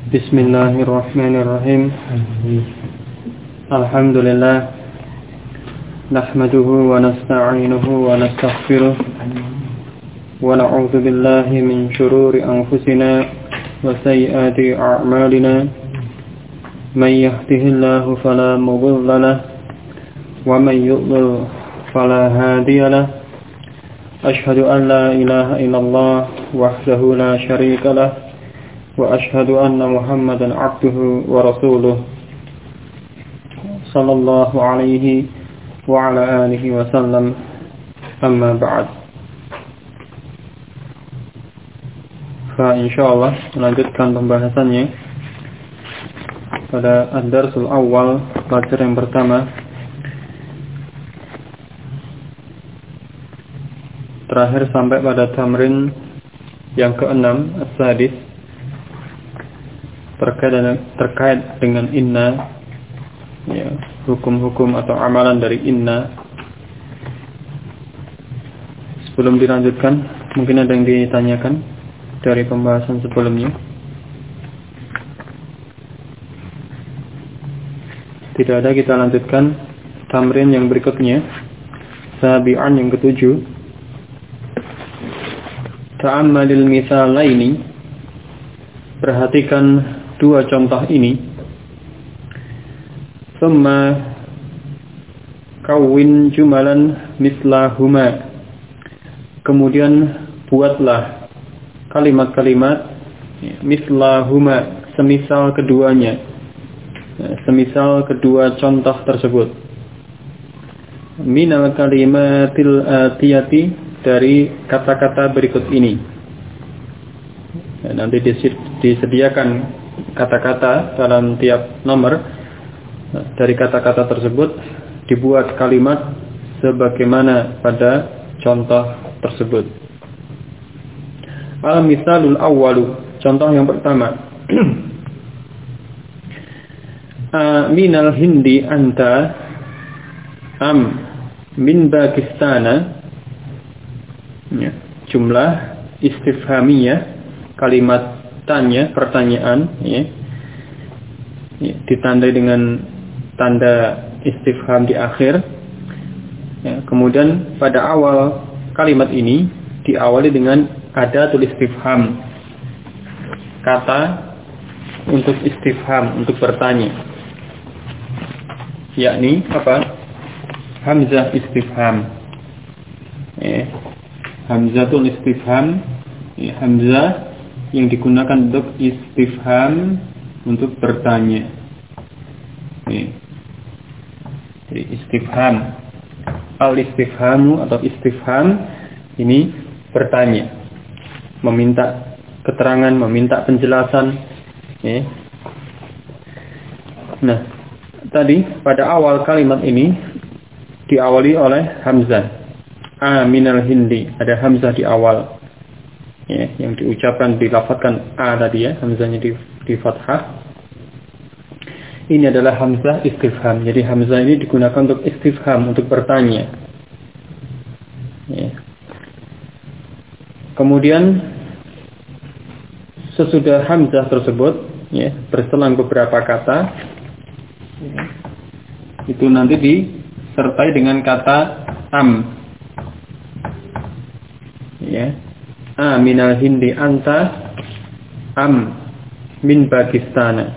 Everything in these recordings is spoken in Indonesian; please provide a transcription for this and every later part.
Bismillahirrahmanirrahim. Alhamdulillah. Nahmaduhu wa nasta'inuhu wa nastaghfiruh. Wa na'udzu billahi min shururi anfusina wa sayyiati a'malina. May yahdihillahu fala mudilla lahu wa may yudlil fala hadiya lahu. Ashhadu an la ilaha illallah wahdahu la syarika lahu wa ashhadu anna Muhammadan abduhu wa rasuluh sallallahu alaihi wa ala alihi wa sallam, amma ba'd. Insyaallah melanjutkan pembahasannya pada ad-darsul awal, pelajaran yang pertama. Terakhir sampai pada tamrin yang ke-6, as-sadis, terkait dengan inna, ya, hukum-hukum atau amalan dari inna. Sebelum dilanjutkan, mungkin ada yang ditanyakan dari pembahasan sebelumnya. Tidak ada, kita lanjutkan tamrin yang berikutnya, sabi'an yang ke-7. Ta'ammalil mithalaini, perhatikan dua contoh ini. Thumma kawin jumalan mislahuma, kemudian buatlah kalimat-kalimat mislahuma, semisal keduanya, semisal kedua contoh tersebut. Minal kalimatil atiyati, dari kata-kata berikut ini. Nanti disediakan kata-kata dalam tiap nomor. Dari kata-kata tersebut dibuat kalimat sebagaimana pada contoh tersebut. Al-misalul awwalu, contoh yang pertama. Minal hindi anta am min Pakistana, ya, jumlah istifhamiyah, kalimat tanya, pertanyaan, ya, ditandai dengan tanda istifham di akhir, ya. Kemudian pada awal kalimat ini diawali dengan adatul istifham, kata untuk istifham, untuk bertanya, yakni apa? Hamzah istifham, ya. Hamzatul istifham, ya, hamzah yang digunakan untuk istifham, untuk bertanya. Jadi istifham, al-istifhamu atau istifham ini bertanya, meminta keterangan, meminta penjelasan. Nah, tadi pada awal kalimat ini diawali oleh hamzah. Minal hindi, ada hamzah di awal, ya, yang diucapkan, dilafadzkan tadi, ya, hamzahnya di fathah. Ini adalah hamzah istifham. Jadi hamzah ini digunakan untuk istifham, untuk bertanya, ya. Kemudian sesudah hamzah tersebut, ya, berselang beberapa kata, ya, itu nanti disertai dengan kata am, ya. Minal hindi anta am min Pakistana.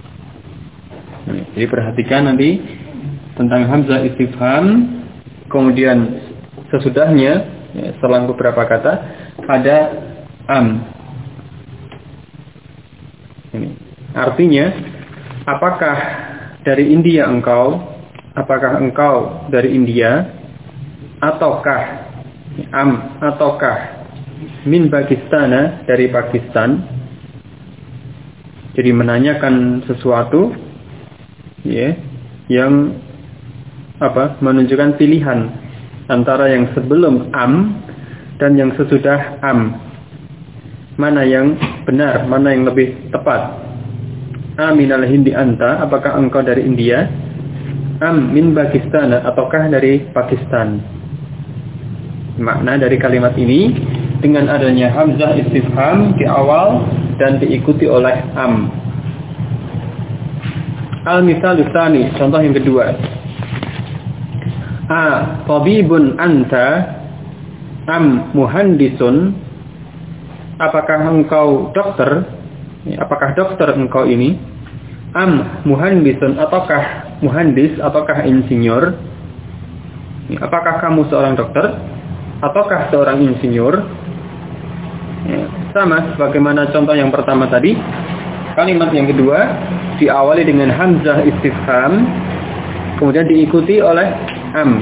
Jadi perhatikan nanti tentang hamzah istifham. Kemudian sesudahnya, ya, selang beberapa kata, ada am. Ini artinya, apakah dari India engkau? Apakah engkau dari India? Ataukah am, ataukah min Pakistana, dari Pakistan? Jadi menanyakan sesuatu, ya, yang menunjukkan pilihan antara yang sebelum am dan yang sesudah am. Mana yang benar, mana yang lebih tepat? Aminal hindi anta, apakah engkau dari India? Am min Pakistana, ataukah dari Pakistan? Makna dari kalimat ini, dengan adanya hamzah istifham di awal dan diikuti oleh am. Al-misal tsani, contoh yang kedua. Tabibun anta am muhandisun? Apakah engkau dokter? Apakah dokter engkau ini? Am muhandisun, ataukah muhandis, ataukah insinyur? Apakah kamu seorang dokter ataukah seorang insinyur? Sama sebagaimana contoh yang pertama tadi. Kalimat yang kedua diawali dengan hamzah istifham, kemudian diikuti oleh am.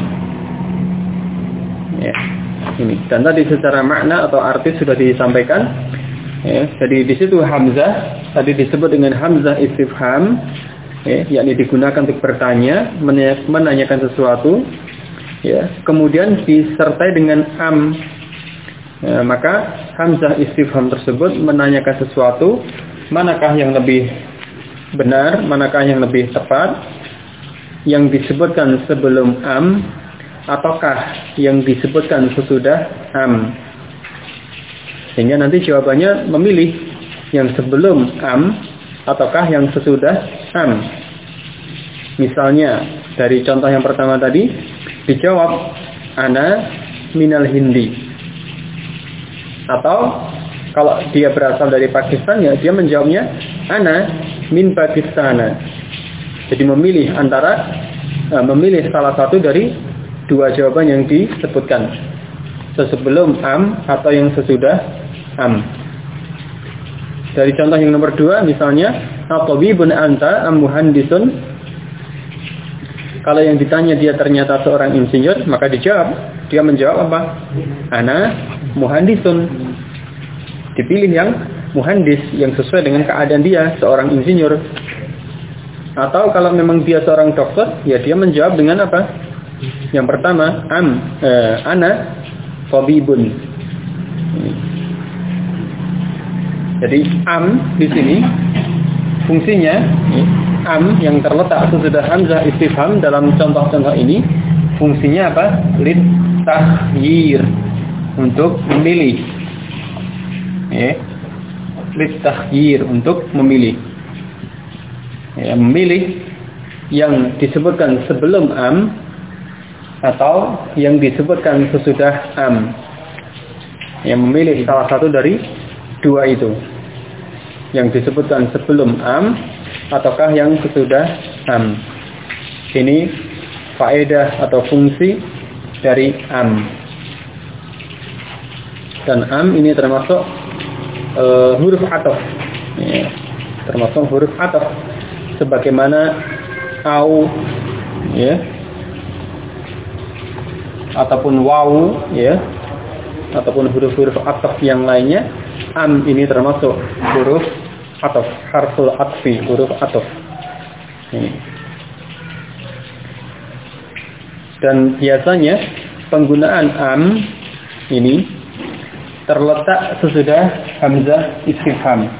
Ini. Dan tadi secara makna atau arti sudah disampaikan. Jadi di situ hamzah tadi disebut dengan hamzah istifham, yakni digunakan untuk bertanya, menanyakan sesuatu. Kemudian disertai dengan am. Maka hamzah istifham tersebut menanyakan sesuatu, manakah yang lebih benar, manakah yang lebih tepat, yang disebutkan sebelum am ataukah yang disebutkan sesudah am. Sehingga nanti jawabannya memilih yang sebelum am ataukah yang sesudah am. Misalnya dari contoh yang pertama tadi dijawab ana minal Hindi. Atau kalau dia berasal dari Pakistan, ya dia menjawabnya ana min Pakistana. Jadi memilih salah satu dari dua jawaban yang disebutkan, sebelum am atau yang sesudah am. Dari contoh yang nomor 2 misalnya, at-tabibun anta am muhandisun? Kalau yang ditanya dia ternyata seorang insinyur, maka dia menjawab apa? Ana muhandisun. Dipilih yang muhandis, yang sesuai dengan keadaan dia, seorang insinyur. Atau kalau memang dia seorang dokter, ya dia menjawab dengan apa? Yang pertama, ana tabibun. Jadi am di sini fungsinya am yang terletak sesudah hamzah istifham dalam contoh-contoh ini fungsinya apa? Litakhyir, untuk memilih. Litakhyir, untuk memilih. Memilih yang disebutkan sebelum am atau yang disebutkan sesudah am. Memilih salah satu dari dua itu, yang disebutkan sebelum am ataukah yang sesudah am. Ini faedah atau fungsi dari am. Dan am ini termasuk huruf ataf. Termasuk huruf ataf sebagaimana au, ataupun waw, ataupun huruf-huruf ataf yang lainnya. Am ini termasuk huruf ataf, harful atfi, huruf ataf. Dan biasanya penggunaan am ini terletak sesudah hamzah istifham.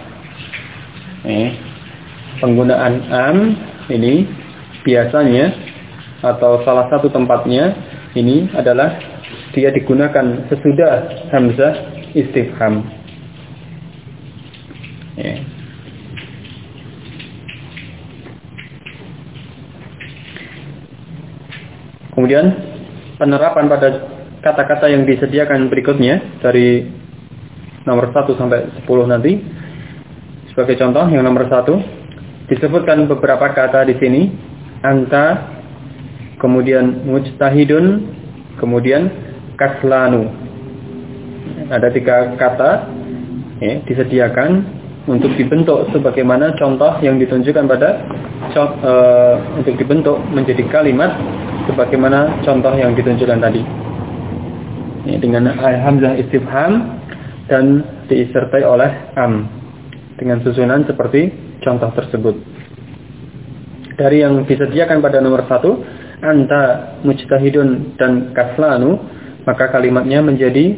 Penggunaan am ini biasanya atau salah satu tempatnya ini adalah dia digunakan sesudah hamzah istifham. Kemudian penerapan pada kata-kata yang disediakan berikutnya dari nomor 1 sampai 10 nanti. Sebagai contoh yang nomor 1 disebutkan beberapa kata di sini, anta, kemudian mujtahidun, kemudian kaslanu. Ada 3 kata disediakan untuk dibentuk sebagaimana contoh yang ditunjukkan pada untuk dibentuk menjadi kalimat sebagaimana contoh yang ditunjukkan tadi, dengan hamzah istifham dan disertai oleh am dengan susunan seperti contoh tersebut. Dari yang disediakan pada nomor 1, anta, mujtahidun, dan kaslanu, maka kalimatnya menjadi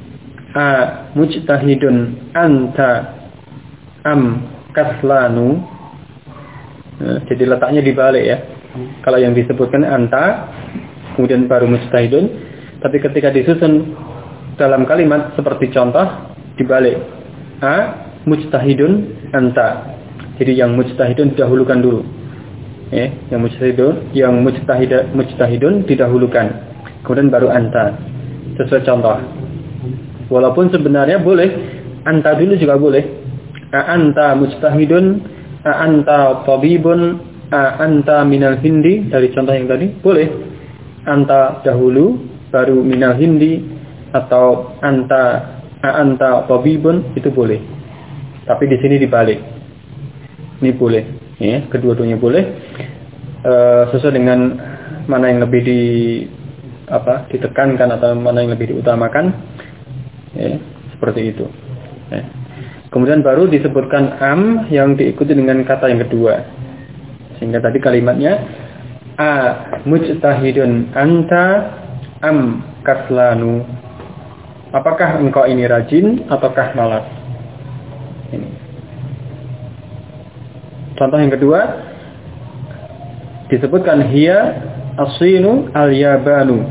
mujtahidun anta am kaslanu. Jadi letaknya dibalik ya. Kalau yang disebutkan anta, kemudian baru mujtahidun, tapi ketika disusun dalam kalimat seperti contoh dibalik, mujtahidun anta. Jadi yang mujtahidun didahulukan dulu. yang mujtahidun didahulukan, kemudian baru anta sesuai contoh. Walaupun sebenarnya boleh anta dulu juga boleh. Anta mujtahidun, anta tabibun, anta minal hindi, dari contoh yang tadi boleh anta dahulu baru minal hindi, atau anta tabibun, itu boleh. Tapi di sini dibalik. Ini boleh, ya, kedua-duanya boleh. Sesuai dengan mana yang lebih ditekankan atau mana yang lebih diutamakan, ya, seperti itu. Ya. Kemudian baru disebutkan am yang diikuti dengan kata yang kedua. Sehingga tadi kalimatnya mujtahidun anta am kaslanu. Apakah engkau ini rajin ataukah malas? Ini. Contoh yang kedua disebutkan hiya asinu al-yabanu.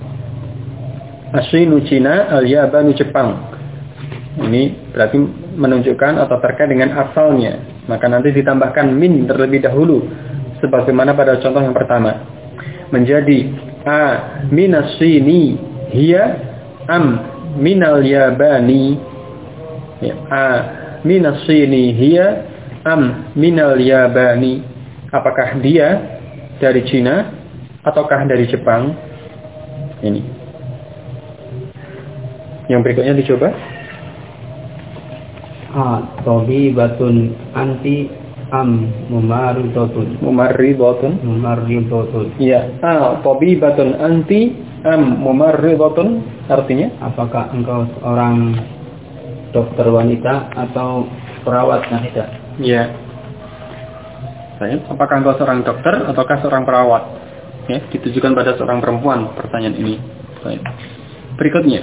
Asinu Cina, al-yabanu Jepang. Ini berarti menunjukkan atau terkait dengan asalnya. Maka nanti ditambahkan min terlebih dahulu sebagaimana pada contoh yang pertama. Menjadi minasini hiya am minal yabani. Ya, minasini hiya am minal yabani. Apakah dia dari Cina ataukah dari Jepang? Ini. Yang berikutnya dicoba. Tabibatun anti am mumarridatun. Iya. Tabibatun anti am mumarridatun, artinya apakah engkau seorang dokter wanita atau perawat wanita? Iya. Apakah engkau seorang dokter ataukah seorang perawat? Ya, ditujukan pada seorang perempuan pertanyaan ini. Baik. Berikutnya.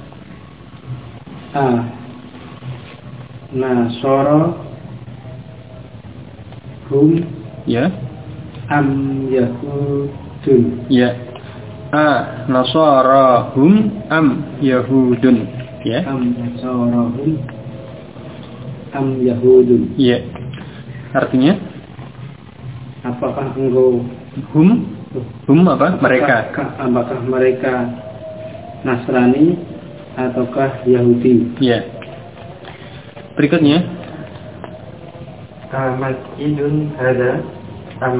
Nasara hum ya am yahudun. Ya. Nasara hum am yahudun. Ya. Nasara hum am yahudun. Ya. Artinya apakah engkau hum apa? Mereka. Apakah mereka Nasrani ataukah Yahudi? Ya. Berikutnya. Masjidun hadza am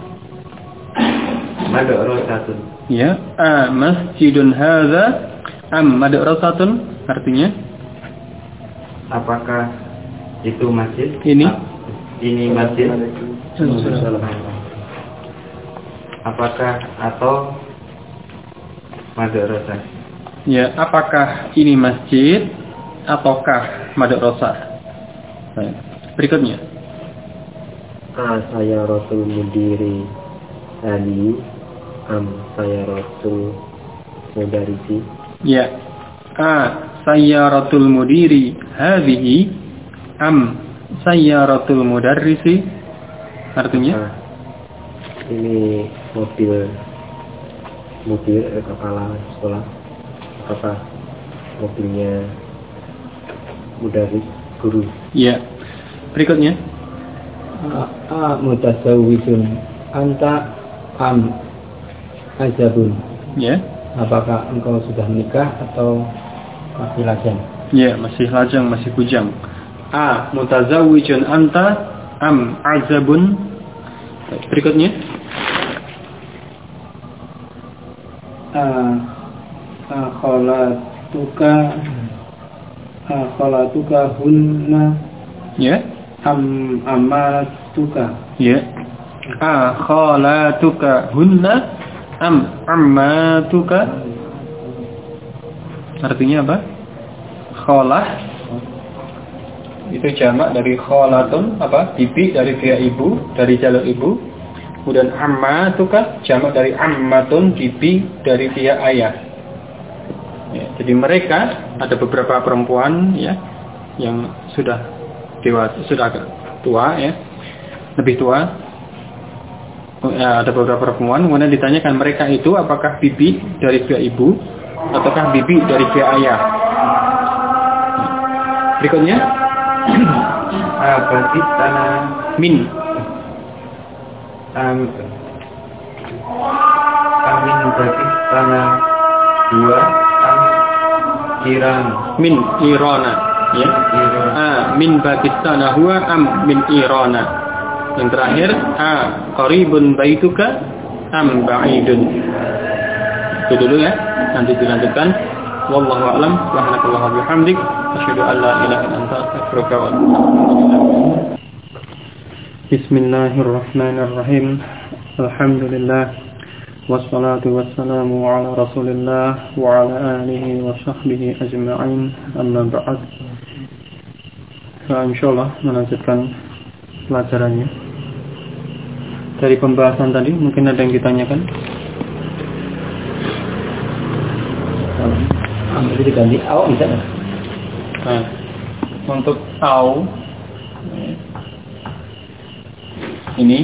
madrasatun. Ya. Masjidun hadza am madrasatun, artinya apakah itu masjid? Ini masjid. Apakah atau madrasah? Ya, apakah ini masjid ataukah madrasah? Berikutnya. Saya Rasul Mudiri Ali am saya Rasul Mudarisi. Ya. Sayyaratul mudiri hadhihi am sayyaratul mudarrisi, artinya ini mobil kepala sekolah, apakah mobilnya mudarris guru? Ya. Berikutnya. Mutasawwijun anta am azabun. Ya. Apakah engkau sudah menikah atau masih lajang? Ya, masih lajang, masih bujang. Mutazawwijun anta am azabun. Berikutnya. Khalatuka hunna. Ya. Ammatuka. Ya. Khalatuka hunna am ammatuka. Artinya apa? Khalah itu jamak dari khalatun, apa? Bibi dari pihak ibu, dari jalur ibu. Kemudian ammatuka jamak dari ammatun, bibi dari pihak ayah. Ya, jadi mereka ada beberapa perempuan ya yang sudah dewasa, sudah agak tua ya, lebih tua. Ya, ada beberapa perempuan, kemudian ditanyakan mereka itu apakah bibi dari pihak ibu ataukah bibi dari pihak ayah. Berikutnya. Berarti tanah Min. Amin bagi sana dua min irona, ya. Min bagi sana huwa min irona. Yang terakhir qaribun baituka ba'idun. Itu dulu ya. Nanti dilanjutkan. Wallahu a'lam. Subhanakallahumma wa bihamdik asyhadu an la ilaha illa anta astaghfiruka wa atubu ilaik. Bismillahirrahmanirrahim. Alhamdulillah wassalatu wassalamu ala Rasulillah wa ala alihi wa sahbihi ajma'in. Amma ba'd. Insyaallah melanjutkan pelajarannya. Dari pembahasan tadi mungkin ada yang ditanyakan? Ambil diganti au bisa tak? Nah, untuk au ini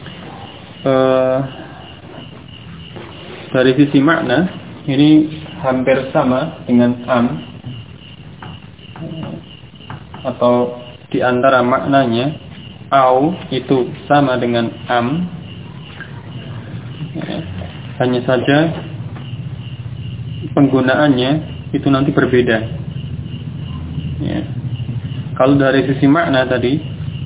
dari sisi makna ini hampir sama dengan atau di antara maknanya au itu sama dengan hanya saja penggunaannya itu nanti berbeda ya. Kalau dari sisi makna tadi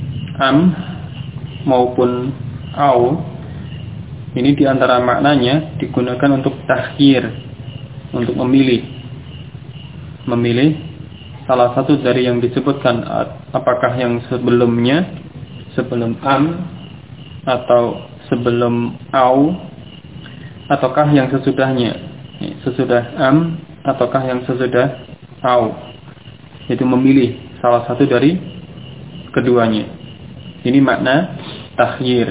maupun au ini di antara maknanya digunakan untuk takhir, untuk memilih salah satu dari yang disebutkan, apakah yang sebelum atau sebelum au, ataukah yang sesudahnya, sesudah ataukah yang sesudah au. Itu memilih salah satu dari keduanya. Ini makna takhyir.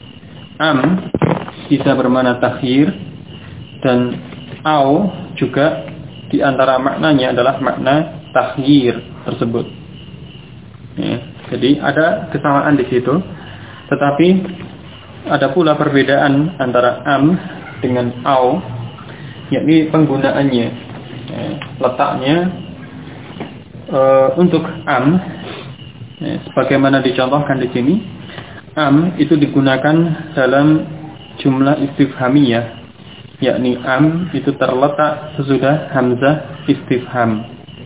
Bisa bermakna takhyir, dan au juga di antara maknanya adalah makna takhyir tersebut. Ya, jadi ada kesamaan di situ, tetapi ada pula perbedaan antara dengan au, yakni penggunaannya. Letaknya untuk sebagaimana dicontohkan di sini, itu digunakan dalam jumlah istifhamiyah, yakni itu terletak sesudah hamzah istifham,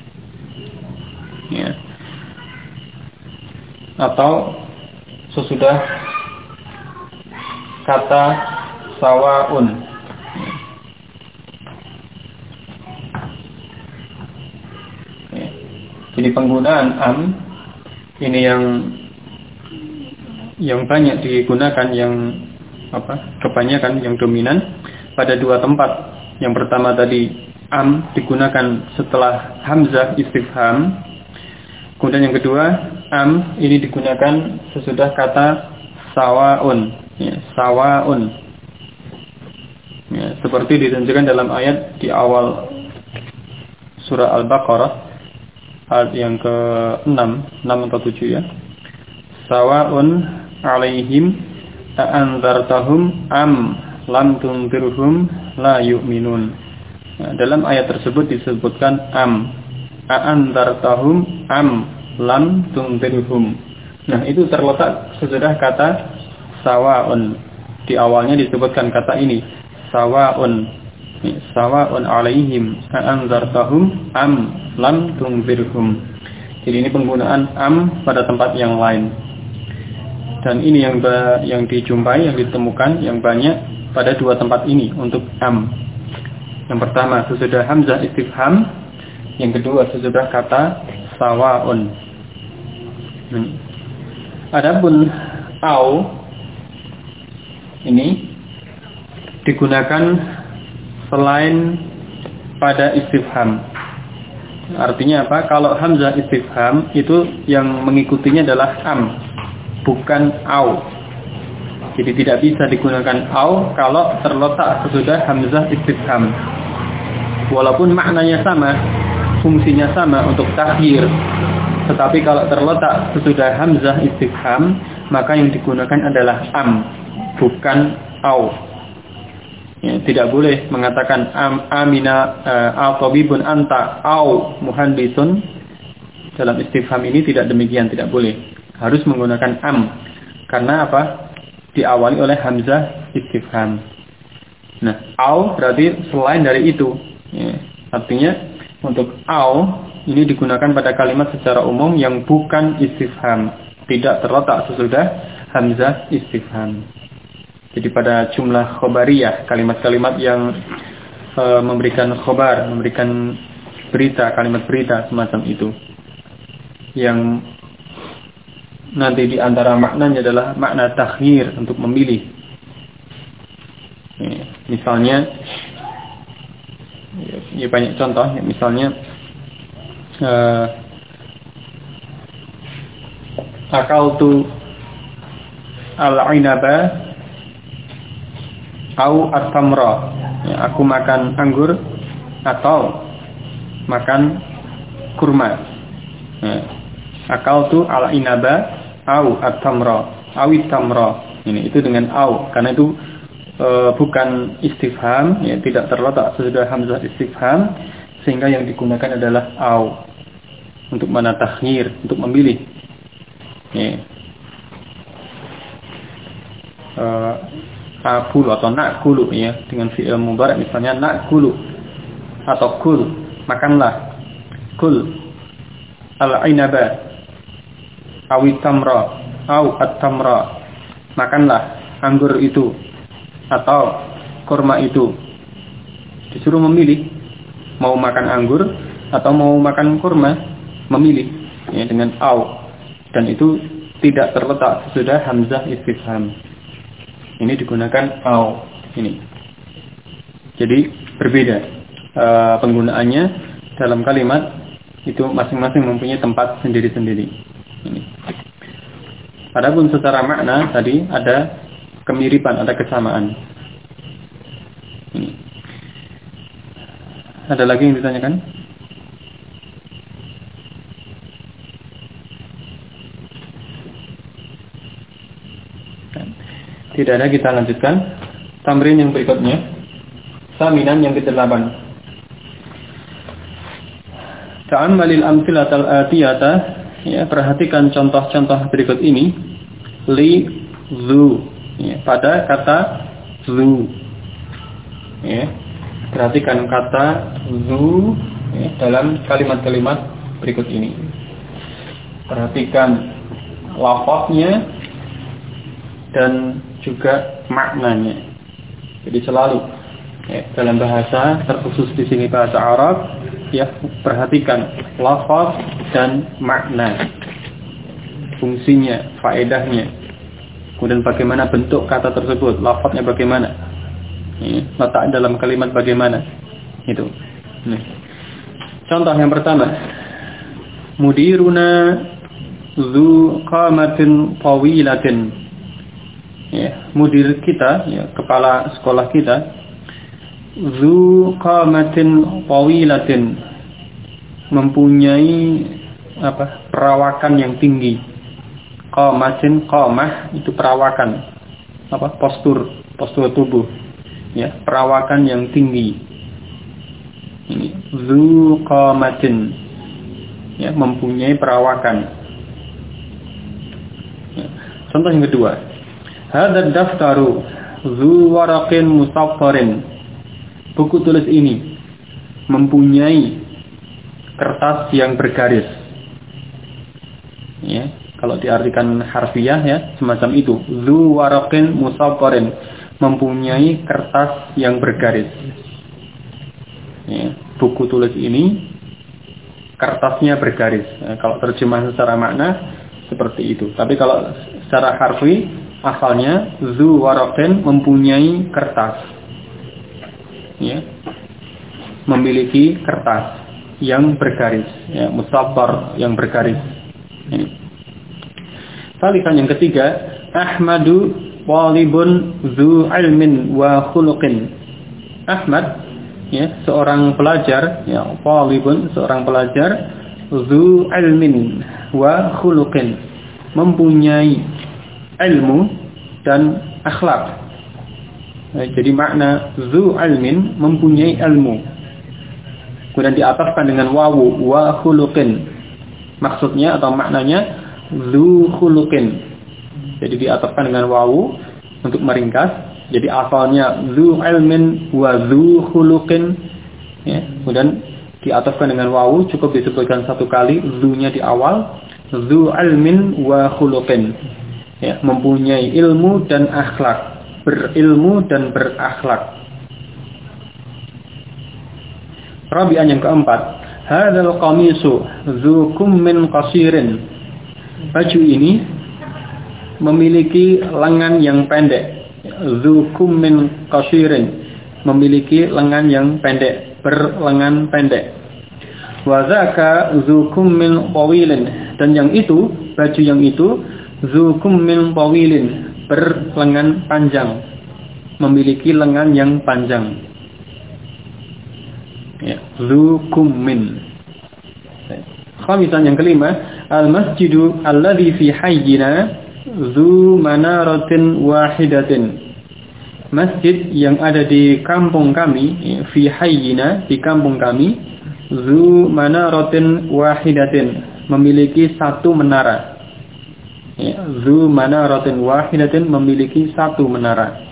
ya, atau sesudah kata sawaun. Jadi penggunaan ini yang banyak digunakan, yang kebanyakan, yang dominan pada dua tempat. Yang pertama tadi digunakan setelah hamzah istifham. Kemudian yang kedua ini digunakan sesudah kata sawaun, ya, sawaun. Ya, seperti ditunjukkan dalam ayat di awal surah Al-Baqarah, ayat yang ke-6 atau 7 ya. Sawaun alaihim a'anzartahum lam tunzirhum la yu'minun. Nah, dalam ayat tersebut disebutkan a'anzartahum lam tunzirhum. Nah, itu terletak sesudah kata sawaun. Di awalnya disebutkan kata ini, sawaun alaihim a'anzartahum lam tunzirhum. Jadi ini penggunaan pada tempat yang lain. Dan ini yang dijumpai, yang ditemukan, yang banyak pada dua tempat ini untuk Yang pertama sesudah hamzah istifham, yang kedua sesudah kata sawaun. Adapun au ini digunakan selain pada istifham. Artinya apa? Kalau hamzah istifham itu yang mengikutinya adalah bukan au. Jadi tidak bisa digunakan au kalau terletak sesudah hamzah istifham. Walaupun maknanya sama, fungsinya sama untuk takhir, tetapi kalau terletak sesudah hamzah istifham, maka yang digunakan adalah bukan au. Ya, tidak boleh mengatakan amina al-tabibun anta au muhandisun. Dalam istifham ini tidak demikian, tidak boleh. Harus menggunakan karena apa? diawali oleh hamzah istifham. Nah, au berarti selain dari itu. Ya, artinya untuk au ini digunakan pada kalimat secara umum yang bukan istifham, tidak terletak sesudah hamzah istifham. Jadi pada jumlah khobariyah, kalimat-kalimat yang memberikan khobar, memberikan berita, kalimat berita semacam itu, yang nanti di antara maknanya adalah makna takhyir, untuk memilih. Ya, misalnya, ya banyak contoh, ya, misalnya akaltu al-inaba au at-tamra. Ya, aku makan anggur atau makan kurma. Ya, akaltu al-inaba au at-tamra, awit tamra. Ini itu dengan au, karena itu bukan istifham, ya, tidak terletak sesudah hamzah istifham, sehingga yang digunakan adalah au untuk mana takhyir, untuk memilih. Ya. Akulu atau nakulu, ya, dengan fi'il mudhari misalnya nakulu atau kul, makanlah. Kul al-inaba awit tamra au at-tamra, makanlah anggur itu atau kurma itu. Disuruh memilih, mau makan anggur atau mau makan kurma, memilih, ya, dengan au, dan itu tidak terletak sesudah hamzah istifham. Ini digunakan au ini. Jadi berbeda penggunaannya dalam kalimat itu, masing-masing mempunyai tempat sendiri-sendiri. Ini. Adapun secara makna tadi ada kemiripan, ada kesamaan. Ini. Ada lagi yang ditanyakan? Tidak ada, kita lanjutkan. Tamrin yang berikutnya. Saminan yang ke-8. Ta'ammalil amtsilatal atiyata, ya, perhatikan contoh-contoh berikut ini. Li zu, ya, pada kata zu. Ya, perhatikan kata zu, ya, dalam kalimat-kalimat berikut ini. Perhatikan lafaznya dan juga maknanya. Jadi selalu, ya, dalam bahasa, terkhusus di sini bahasa Arab, ya, perhatikan lafaz dan makna, fungsinya, faedahnya, kemudian bagaimana bentuk kata tersebut, lafaznya bagaimana, ya, letak dalam kalimat bagaimana, itu. Nah, contoh yang pertama, mudiruna zu qamatin tawilatin. Ya, mudir kita, ya, kepala sekolah kita, zu qamatin tawilatin, mempunyai perawakan yang tinggi. Qamatin, qamah itu perawakan, postur tubuh, ya, perawakan yang tinggi. Ini zu qamatin, ya, mempunyai perawakan. Ya. Contoh yang kedua, hadad daftaru zu waraqin musaffarin. Buku tulis ini mempunyai kertas yang bergaris. Ya, kalau diartikan harfiah, ya, semacam itu. Zu waraqin musaffarin, mempunyai kertas yang bergaris. Ya, buku tulis ini kertasnya bergaris. Ya, kalau terjemah secara makna seperti itu. Tapi kalau secara harfi, asalnya zu waraqin, mempunyai kertas, ya, memiliki kertas yang bergaris, ya, musaffar, yang bergaris. Talikan yang ketiga, Ahmadu walibun zu ilmin wa khuluqin. Ahmad, ya, seorang pelajar, ya, walibun, seorang pelajar, zu ilmin wa khuluqin, mempunyai ilmu dan akhlak. Jadi makna zu ilmin, mempunyai ilmu, kemudian diataskan dengan wawu, wa khuluqin. Maksudnya atau maknanya zu khuluqin. Jadi diataskan dengan wawu, untuk meringkas. Jadi asalnya zu ilmin wa zu khuluqin, ya, kemudian diatofkan dengan wawu, cukup disebutkan satu kali zu-nya di awal, zu ilmin wa khuluqin, ya, mempunyai ilmu dan akhlak, berilmu dan berakhlak. Rabi'an yang keempat, hadzal qamisu zu kummin qasirin. Baju ini memiliki lengan yang pendek. Zu kummin qasirin, memiliki lengan yang pendek, berlengan pendek. Wa dzaka zu kummin tawilin, dan yang itu, baju yang itu zu kummin tawilin, berlengan panjang, memiliki lengan yang panjang. Ya, zu kummin. Khamisan yang kelima, al-masjidu alladhi fi hayyina zu manaratin wahidatin. Masjid yang ada di kampung kami, fi hayyina, di kampung kami, zu manaratin wahidatin, memiliki satu menara. Ya, zu manaratin wahidatin, memiliki satu menara.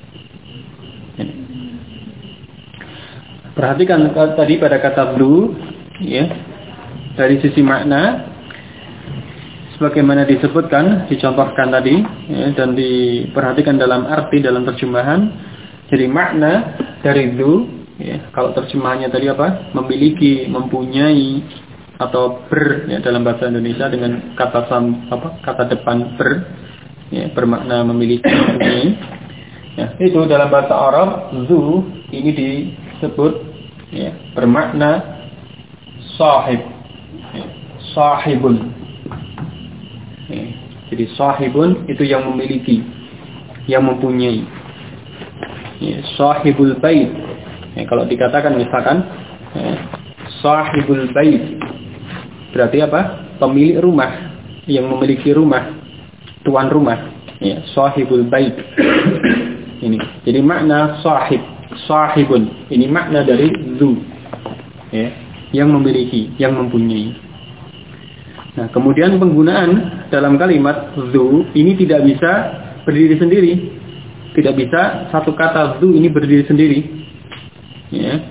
Perhatikan tadi pada kata zu, ya, dari sisi makna, sebagaimana disebutkan, dicontohkan tadi, ya, dan diperhatikan dalam arti, dalam terjemahan. Jadi makna dari zu, ya, kalau terjemahannya tadi apa? Memiliki, mempunyai, atau ber, ya, dalam bahasa Indonesia dengan kata kata depan ber, ya, bermakna memiliki, mempunyai. Ya, itu dalam bahasa Arab zu ini disebut, ya, bermakna sahib, ya, sahibun. Ya, jadi sahibun itu yang memiliki, yang mempunyai. Ya, sahibul bait. Ya, kalau dikatakan misalkan, ya, sahibul bait, berarti apa? Pemilik rumah, yang memiliki rumah, tuan rumah. Ya, sahibul bait. Ini. Jadi makna sahib, sahibun. Ini makna dari zu. Ya, yang memiliki, yang mempunyai. Nah, kemudian penggunaan dalam kalimat zu ini tidak bisa berdiri sendiri. Tidak bisa satu kata zu ini berdiri sendiri. Ya.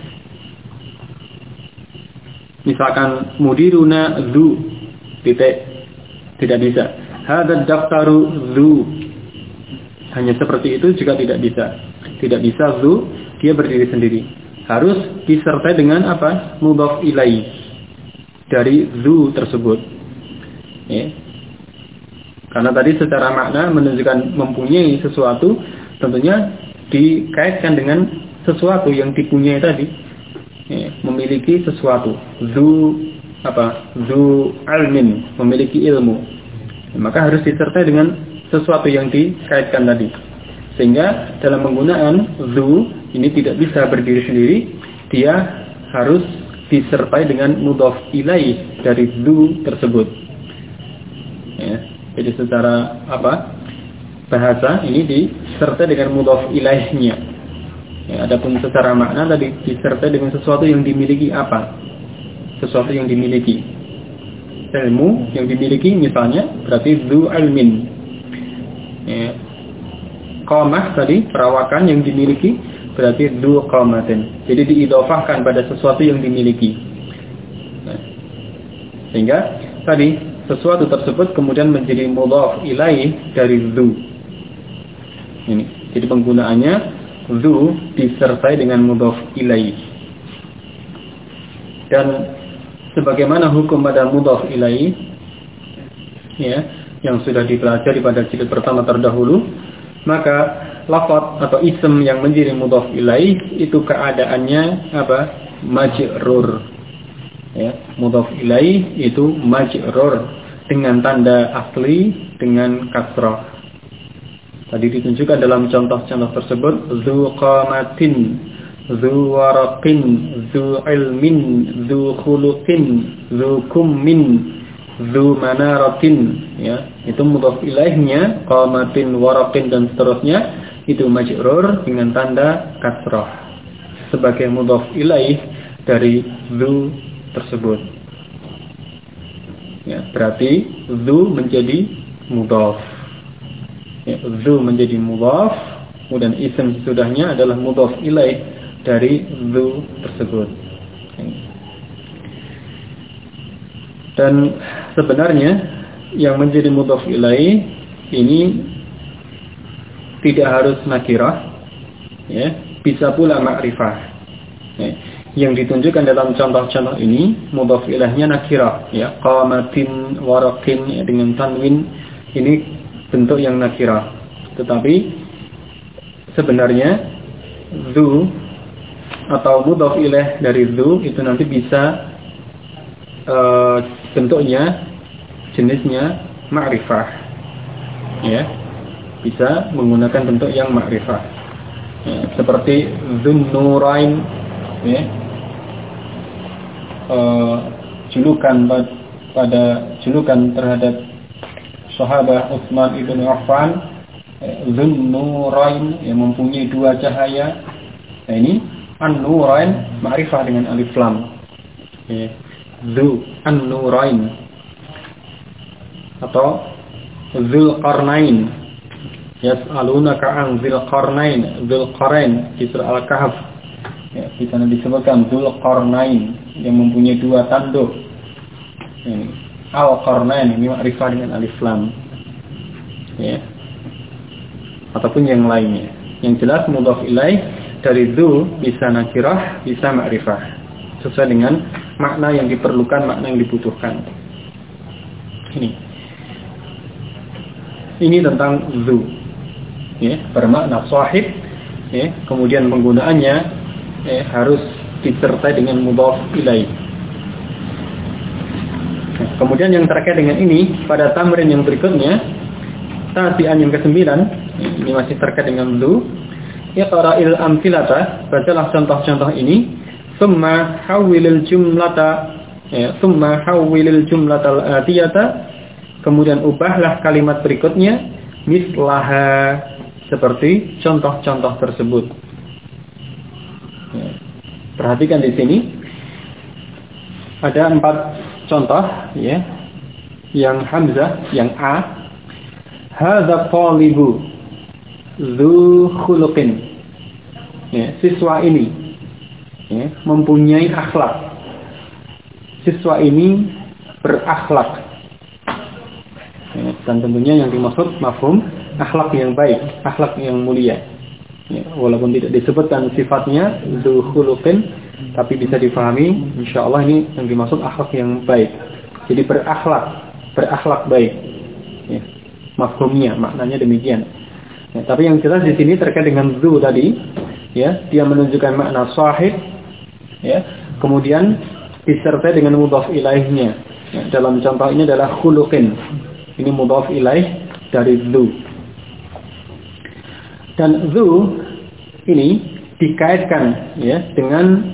Misalkan mudiruna zu, titik, tidak bisa. Hadzal daftaru zu. Hanya seperti itu juga tidak bisa. Tidak bisa zu, dia berdiri sendiri. Harus disertai dengan apa? Mudhaf ilaih dari zu tersebut. Ya. Karena tadi secara makna menunjukkan mempunyai sesuatu, tentunya dikaitkan dengan sesuatu yang dipunyai tadi. Ya. Memiliki sesuatu. Zu apa? Zu ilmin, memiliki ilmu. Ya, maka harus disertai dengan sesuatu yang dikaitkan tadi. Sehingga dalam penggunaan zu ini tidak bisa berdiri sendiri, dia harus disertai dengan mudhaf ilaih dari zu tersebut. Ya, jadi secara apa? Bahasa ini disertai dengan mudhaf ilaihnya. Ya, adapun secara makna tadi disertai dengan sesuatu yang dimiliki apa? Sesuatu yang dimiliki. Ilmu yang dimiliki misalnya berarti zu ilmin. Ya. Qamah tadi perawakan yang dimiliki berarti du qamatin. Jadi diidhofahkan pada sesuatu yang dimiliki. Nah, sehingga tadi sesuatu tersebut kemudian menjadi mudhaf ilaih dari zu. Ini. Jadi penggunaannya zu disertai dengan mudhaf ilaih. Dan sebagaimana hukum pada mudhaf ilaih, ya, yang sudah dipelajari pada jilid pertama terdahulu, maka lafaz atau ism yang menjadi mudhaf ilaih itu keadaannya apa? Majrur. Ya, mudhaf ilaih itu majrur dengan tanda asli dengan kasrah. Tadi ditunjukkan dalam contoh-contoh tersebut, zu qamatin, zu waraqin, zu ilmin, zu khuluqin, zu kummin, zu manaratin, ya, itu mudhaf ilaihnya qamatin, waraqin dan seterusnya itu majrur dengan tanda kasrah sebagai mudhaf ilaih dari zu tersebut. Ya, berarti zu menjadi mudhaf. Ya, zu menjadi mudhaf, kemudian isim sesudahnya adalah mudhaf ilaih dari zu tersebut. Dan sebenarnya yang menjadi mudhaf ilaih ini tidak harus nakirah, ya, bisa pula ma'rifah. Ya. Yang ditunjukkan dalam contoh-contoh ini mudhaf ilaihnya nakirah, ya, qamatin, waraqin, ya, dengan tanwin, ini bentuk yang nakirah. Tetapi sebenarnya zu atau mudhaf ilaih dari zu itu nanti bisa bentuknya, jenisnya ma'rifah, ya, bisa menggunakan bentuk yang ma'rifah, ya, seperti Dzunnurain, ya, julukan terhadap sahabat Utsman ibn Affan, Dzunnurain, yang mempunyai dua cahaya. Nah, ini An-Nurain ma'rifah dengan alif lam, ya. Dzu An-Nurain atau Dzulqarnain, yas'alunaka an Dzulqarnain, Dzulqarain di surah Al-Kahf, ya, di sana disebutkan Dzulqarnain yang mempunyai dua tanduk. Ini Al-Qarnain, ini ma'rifah dengan alif lam, ya, ataupun yang lainnya. Yang jelas mudhaf ilaih dari dzu bisa nakirah, bisa ma'rifah, sesuai dengan makna yang diperlukan, makna yang dibutuhkan. Ini tentang zu, ya, bermakna sahib, ya, kemudian penggunaannya, ya, harus disertai dengan mudhaf ilaih. Nah, kemudian yang terkait dengan ini pada tamrin yang berikutnya, tasian yang ke-9, ini masih terkait dengan zu. Iqra'il amthilata, bacalah contoh-contoh ini. Tsumma hawwilil jumlata, ya, tsumma hawwilil jumlatal atiyata, kemudian ubahlah kalimat berikutnya mislaha, seperti contoh-contoh tersebut. Ya, perhatikan di sini ada 4 contoh, ya. Yang hamzah, yang a, hadza talibu dzu khuluqin, ya, siswa ini, ya, mempunyai akhlak. Siswa ini berakhlak, ya, dan tentunya yang dimaksud mafhum akhlak yang baik, akhlak yang mulia, ya, walaupun tidak disebutkan sifatnya dzu khuluqin, tapi bisa difahami insyaallah ini yang dimaksud akhlak yang baik. Jadi berakhlak baik, ya, mafhumnya, maknanya demikian. Ya, tapi yang jelas di sini terkait dengan dzu tadi, ya, dia menunjukkan makna sahib, ya, kemudian disertai dengan mudhaf ilaihnya. Ya, dalam contoh ini adalah khuluqin. Ini mudhaf ilaih dari dzu. Dan dzu ini dikaitkan, ya, dengan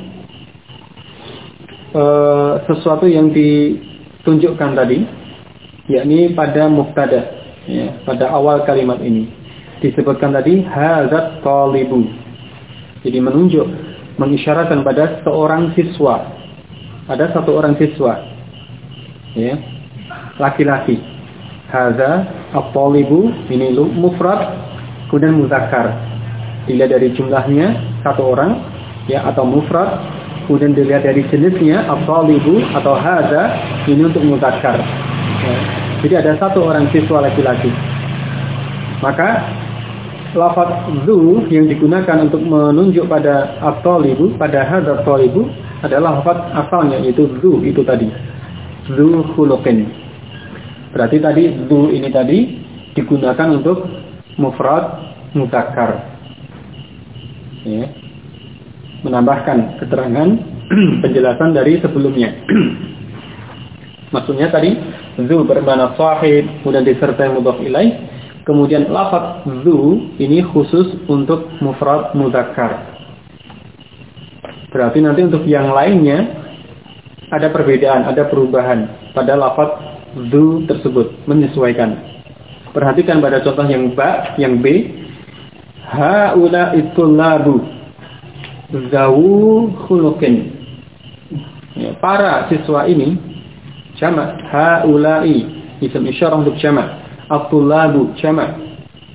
sesuatu yang ditunjukkan tadi, yakni pada mubtada, ya, pada awal kalimat ini disebutkan tadi hadzat talibu. Jadi menunjuk, mengisyaratkan pada seorang siswa. Ada satu orang siswa, ya, laki-laki. Hadza at-talibu, ini mufrad, kemudian muzakkar. Dilihat dari jumlahnya satu orang, ya, atau mufrad, kemudian dilihat dari jenisnya at-talibu atau hadza, ini untuk muzakkar. Ya. Jadi ada satu orang siswa laki-laki. Maka lafaz dzu yang digunakan untuk menunjuk pada at-talibu, pada hadza at-talibu, adalah lafaz asalnya, yaitu dzu itu tadi, dzu khuluqin. Berarti tadi dzu ini tadi digunakan untuk mufrad muzakkar, ya, menambahkan keterangan penjelasan dari sebelumnya. Maksudnya tadi dzu bermakna sahib, kemudian disertai mudhaf ilaih. Kemudian lafaz dzu ini khusus untuk mufrad muzakkar. Berarti nanti untuk yang lainnya ada perbedaan, ada perubahan pada lafaz dzu tersebut, menyesuaikan. Perhatikan pada contoh yang B, haula itullabu zawu khuluqin. Ya, para siswa ini jamak, haulai isim isyarah untuk jamak, at-tullabu jamak,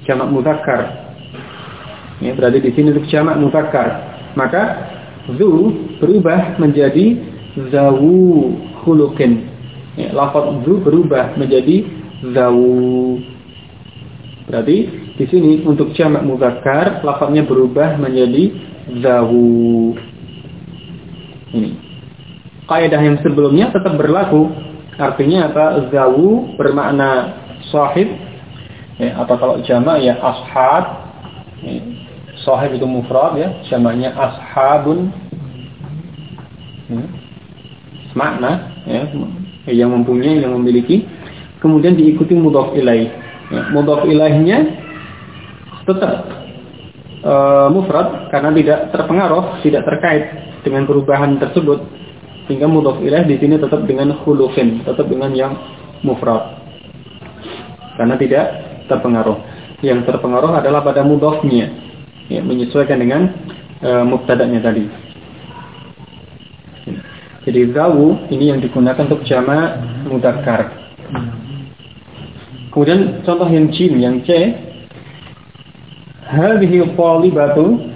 jamak mudzakkar. Ya, berarti di sini untuk jamak mudzakkar. Maka zu berubah menjadi zawu khuluqin. Ya, lafaz zu berubah menjadi zawu. Berarti di sini untuk jamak mudzakkar lafaznya berubah menjadi zawu. Ini. Kaidah yang sebelumnya tetap berlaku. Artinya apa? Zawu bermakna sahib. Ya, atau kalau jamak ya ashab. Ya, sahib itu mufrad ya, jamaknya ashabun. Ya. Makna ya, yang mempunyai, yang memiliki. Kemudian diikuti mudhaf ilaih. Ya, mudhaf ilaihnya tetap mufrad karena tidak terpengaruh, tidak terkait dengan perubahan tersebut. Sehingga mudhaf ilaih di sini tetap dengan khuluqin, tetap dengan yang mufrad. Karena tidak terpengaruh. Yang terpengaruh adalah pada mudhafnya. Ya, menyesuaikan dengan mubtada'nya tadi. Jadi zawu ini yang digunakan untuk jamak mudzakkar. Kemudian contoh yang jim, yang C, hadhihi talibatu.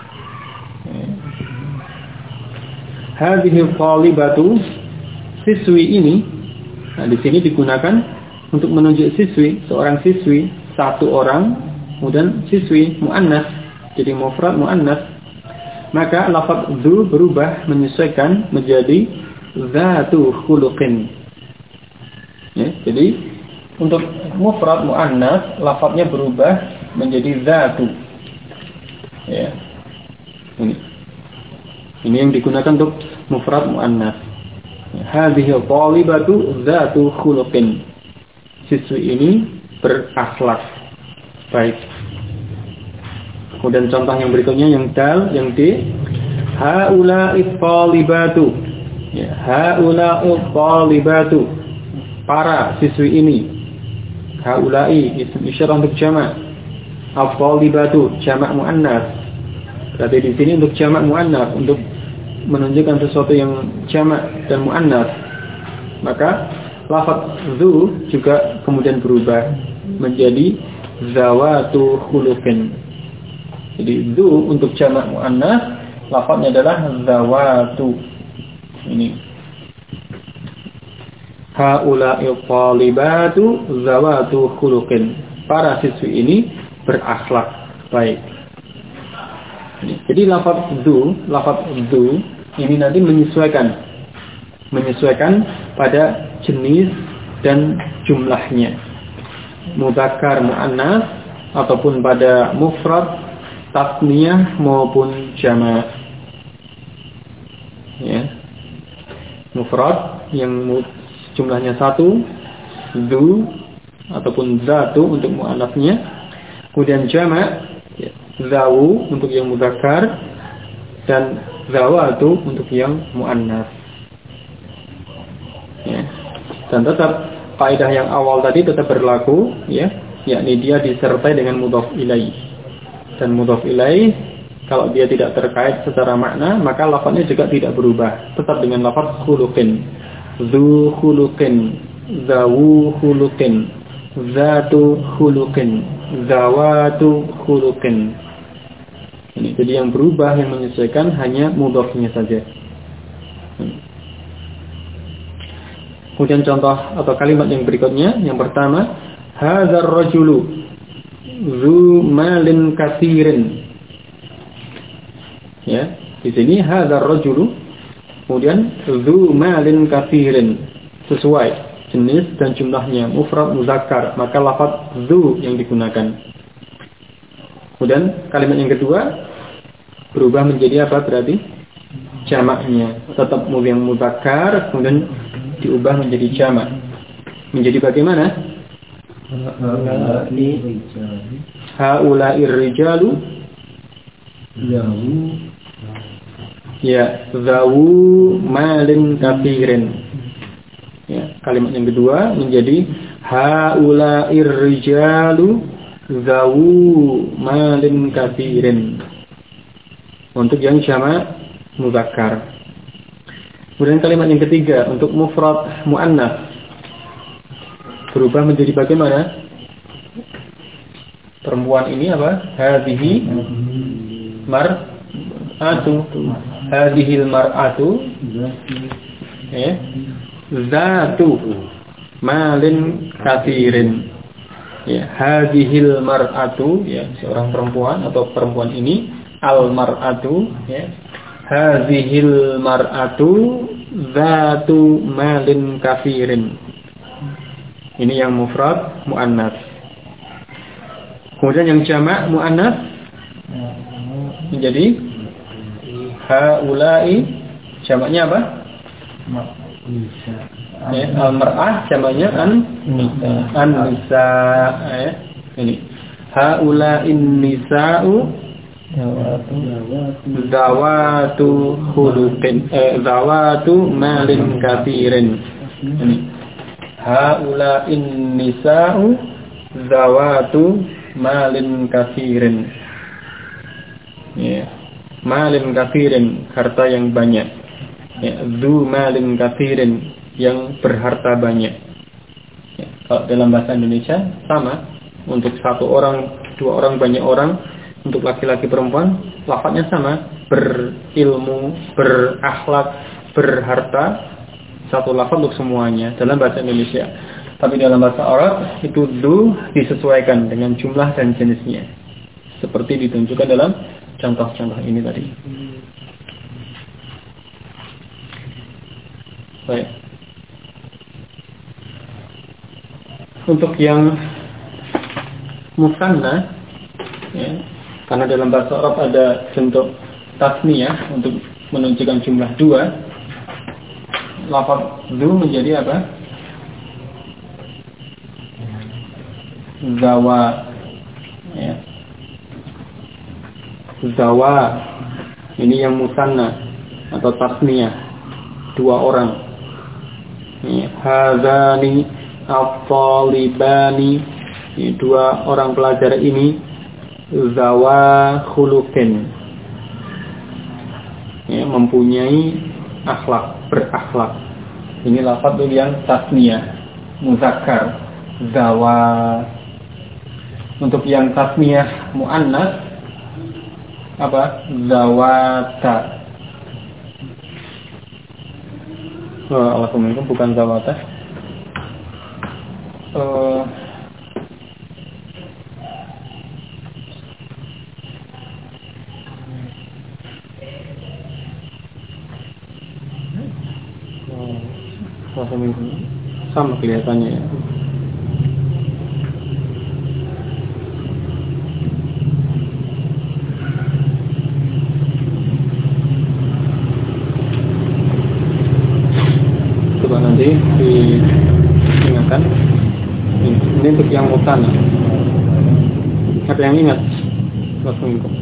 Hadhihi talibatu, siswi ini. Nah, di sini digunakan untuk menunjuk siswi, seorang siswi, satu orang, kemudian siswi muannas. Jadi mufrad muannas, maka lafaz dzu berubah menyesuaikan menjadi zatu khuluqin. Ya, jadi untuk mufrad muannas lafaznya berubah menjadi zatu. Ya. Ini yang digunakan untuk mufrad muannas. Hadhihi talibatu zatu khuluqin. Siswi ini berakhlak baik. Kemudian contoh yang berikutnya yang dal, yang D, haula'i talibatu. Ya, haula'i talibatu. Para siswi ini. Haula'i isim isyarah untuk jamak. At-talibatu jamak muannas. Berarti di sini untuk jamak muannas, untuk menunjukkan sesuatu yang jamak dan muannas. Maka lafaz zu juga kemudian berubah menjadi zawatu khuluqin. Jadi zu untuk jamak muannas lafaznya adalah zawatu. Ini. Haula'i talibatu zawatu khuluqin. Para siswi ini berakhlak baik. Jadi lafaz zu ini nanti menyesuaikan pada jenis dan jumlahnya. Mudzakkar muannas ataupun pada mufrad, tasniyah maupun jamak. Ya. Mufrad yang jumlahnya satu, zu ataupun zatu untuk muannasnya. Kemudian jamak, ya, zawu untuk yang mudzakkar dan zawatu untuk yang muannas. Ya. Dan tetap kaidah yang awal tadi tetap berlaku, ya, yakni dia disertai dengan mudhaf ilaih. Dan mudhaf ilaih kalau dia tidak terkait secara makna, maka lafaznya juga tidak berubah, tetap dengan lafaz khuluqin. Zu khuluqin, zawu khuluqin, zatu khuluqin, zawatu khuluqin. Ini jadi yang berubah, yang menyesuaikan hanya mudhafnya saja. Kemudian contoh atau kalimat yang berikutnya, yang pertama, hadzal rajulu zu malin katsirin. Ya, di sini hadzal rajulu, kemudian zu malin katsirin, sesuai jenis dan jumlahnya mufrad muzakkar, maka lafaz zu yang digunakan. Kemudian kalimat yang kedua berubah menjadi apa berarti? Jamaknya tetap yang muzakkar, kemudian diubah menjadi jamak. Menjadi bagaimana? Haula'ir rijalu ya zawu malin katsirin. Ya, kalimat yang kedua menjadi haula'ir rijalu zawu malin katsirin. Untuk yang jamak muzakkar. Kemudian kalimat yang ketiga untuk mufrad muannas berubah menjadi bagaimana? perempuan ini apa? Hadhihi mar'atu. Hadhil mar'atu ya. Zatu malin katsirin. Ya, hadhil mar'atu ya, seorang perempuan atau perempuan ini al mar'atu ya. Hadhil mar'atu zatu malin katsirin. Ini yang mufrad muannats. Kemudian yang jamak muannats menjadi haula'i, jamaknya apa? Ya, al-mar'ah jamaknya an-nisa ya. Ini haula'in nisa'u zawatu khuluqin zawatu malin katsirin. Ini haula'in nisa'u zawatu malin katsirin. Ya, malin katsirin, harta yang banyak. Ya, dzu malin katsirin, yang berharta banyak. Ya, kalau dalam bahasa Indonesia sama, untuk satu orang, dua orang, banyak orang, untuk laki-laki perempuan lafadznya sama, berilmu, berakhlak, berharta, satu lafadz untuk semuanya dalam bahasa Indonesia. Tapi dalam bahasa Arab itu dzu disesuaikan dengan jumlah dan jenisnya, seperti ditunjukkan dalam contoh-contoh ini tadi. Baik. Untuk yang musanna ya, karena dalam bahasa Arab ada bentuk tasniyah untuk menunjukkan jumlah dua, lafaz dzu menjadi apa? Zawa ya. Zawa ini yang musanna atau tasniyah, dua orang. Hadzani at-talibani, dua orang pelajar ini zawa khuluqin ya, mempunyai akhlak, berakhlak. Ini lafaz yang tasniyah muzakkar zawa. Untuk yang tasniyah muannats apa? Zawata. Alhamdulillah bukan zawata. Sama kelihatannya ya. Coba nanti diingatkan. Ini untuk yang musanna. Ada yang ingat? Langsung itu.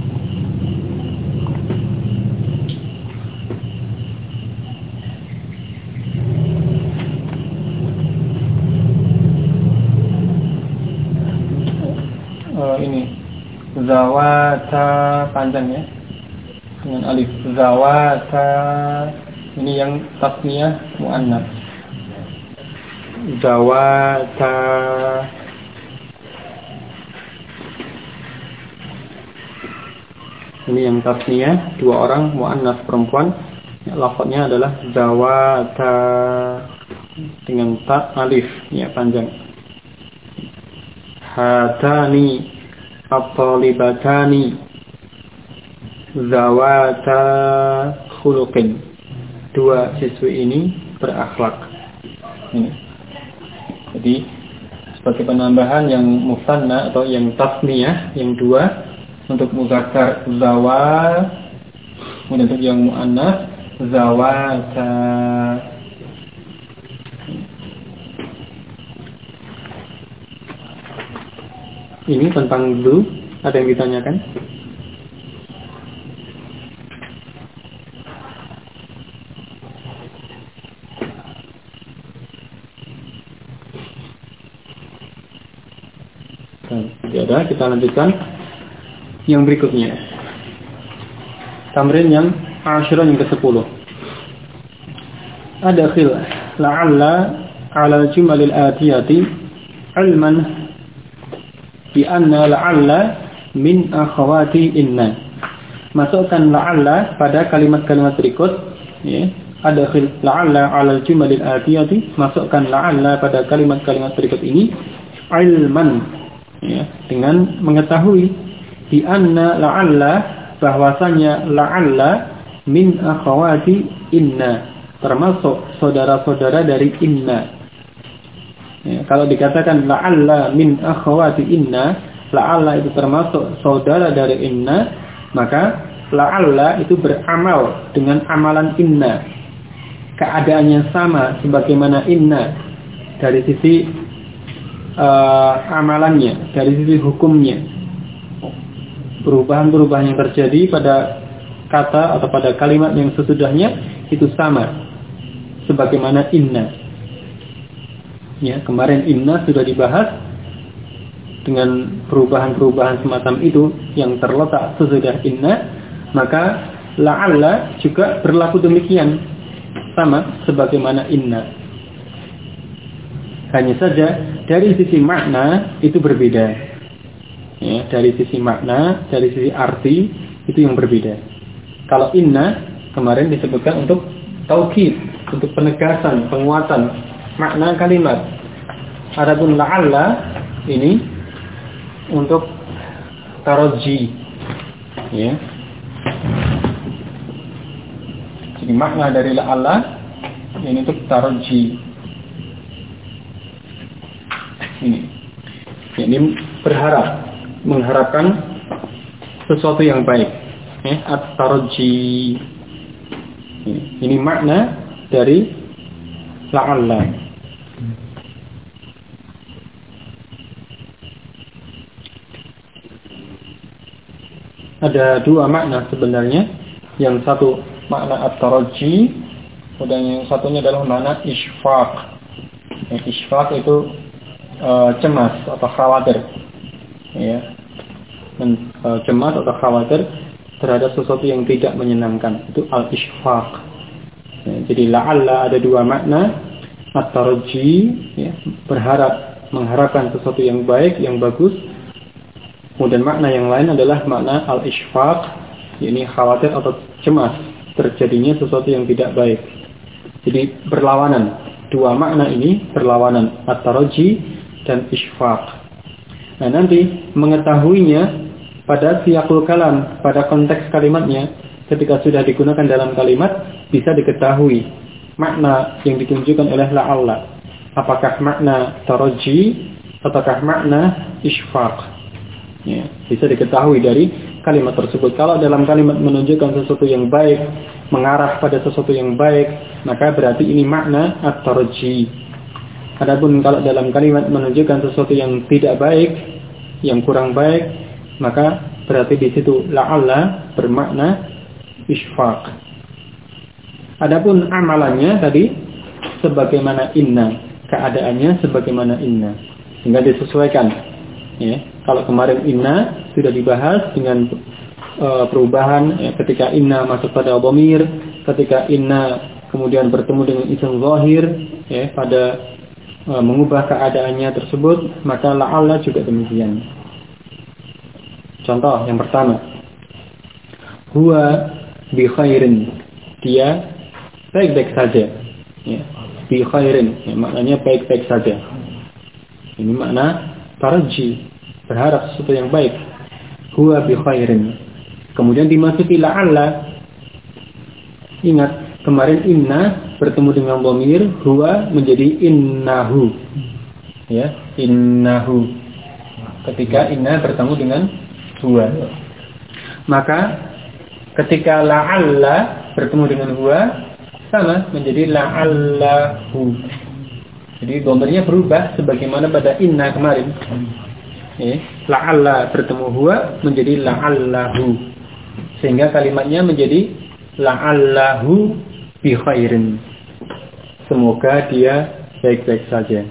Ini zawata panjang ya, dengan alif. Zawata ini yang tasniyah muannats. Zawata ini yang tasniyah, dua orang muannats perempuan. Lafadznya adalah zawata dengan ta alif ya, panjang. Hatani at-talibatani zawata khuluqin, dua siswi ini berakhlak. Ini. Jadi sebagai penambahan yang musanna atau yang tasniyah, yang dua, untuk muzakkar zawa, kemudian untuk yang muannats zawata. Ini tentang dzu, ada yang ditanyakan? Tidak ada, kita lanjutkan yang berikutnya. Tamrin yang Asyirah yang ke-10. Adakhil la'alla 'ala al-jumal al-atiyati ilman bi anna la'alla min akhawati inna. Masukkan la'alla pada kalimat-kalimat berikut, ya. Adkhil la'alla 'ala al-jumalil atiyati, masukkan la'alla pada kalimat-kalimat berikut ini ilman, ya, dengan mengetahui bi anna la'alla, bahwasanya la'alla min akhawati inna, termasuk saudara-saudara dari inna. Ya, kalau dikatakan la'alla min akhawati inna, la'alla itu termasuk saudara dari inna, maka la'alla itu beramal dengan amalan inna. Keadaannya sama sebagaimana inna dari sisi amalannya, dari sisi hukumnya. Perubahan-perubahan yang terjadi pada kata atau pada kalimat yang sesudahnya itu sama sebagaimana inna. Ya, kemarin inna sudah dibahas dengan perubahan-perubahan semacam itu yang terletak sesudah inna, maka la'alla juga berlaku demikian, sama sebagaimana inna. Hanya saja dari sisi makna itu berbeda. Ya, dari sisi makna, dari sisi arti itu yang berbeda. Kalau inna kemarin disebutkan untuk taukid, untuk penegasan, penguatan makna kalimat. Adapun la'alla ini untuk taraji, ya. Jadi makna dari la'alla ini untuk taraji. Ini berharap, mengharapkan sesuatu yang baik. At-taraji. Ini makna dari la'alla. Ada dua makna sebenarnya. Yang satu makna at-taraji, dan yang satunya adalah makna isfaq. Isfaq itu cemas atau khawatir, ya, cemas atau khawatir terhadap sesuatu yang tidak menyenangkan, itu al-isfaq. Ya, jadi la'alla ada dua makna, at-taraji, ya, berharap, mengharapkan sesuatu yang baik, yang bagus. Kemudian makna yang lain adalah makna al-isfaq, yakni khawatir atau cemas terjadinya sesuatu yang tidak baik. Jadi berlawanan, dua makna ini berlawanan, at-taraji dan isfaq. Nah, nanti mengetahuinya pada siyaqul kalam, pada konteks kalimatnya, ketika sudah digunakan dalam kalimat, bisa diketahui makna yang ditunjukkan oleh la'alla. Apakah makna taraji ataukah makna isfaq? Ya, bisa diketahui dari kalimat tersebut. Kalau dalam kalimat menunjukkan sesuatu yang baik, mengarah pada sesuatu yang baik, maka berarti ini makna at-taraji. Adapun kalau dalam kalimat menunjukkan sesuatu yang tidak baik, yang kurang baik, maka berarti di situ la'alla bermakna isfaq. Adapun amalannya tadi sebagaimana inna, keadaannya sebagaimana inna, sehingga disesuaikan. Ya, kalau kemarin inna sudah dibahas dengan perubahan, ya, ketika inna masuk pada dhamir, ketika inna kemudian bertemu dengan isim zahir, ya, pada mengubah keadaannya tersebut, maka la'alla juga demikian. Contoh yang pertama, huwa bi khairin, dia baik-baik saja, ya, bi khairin, ya, maknanya baik-baik saja. Ini makna taraji, berharap sesuatu yang baik. Huwa bi khairin. Kemudian dimasuki la'alla. Ingat, kemarin inna bertemu dengan dhamir, huwa menjadi innahu. Ya, innahu. Ketika inna bertemu dengan huwa. Maka ketika la'alla bertemu dengan huwa, sama menjadi la'allahu. Jadi dhamirnya berubah sebagaimana pada inna kemarin. La'alla bertemu huwa menjadi la'allahu, sehingga kalimatnya menjadi la'allahu bi khairin, semoga dia baik-baik saja.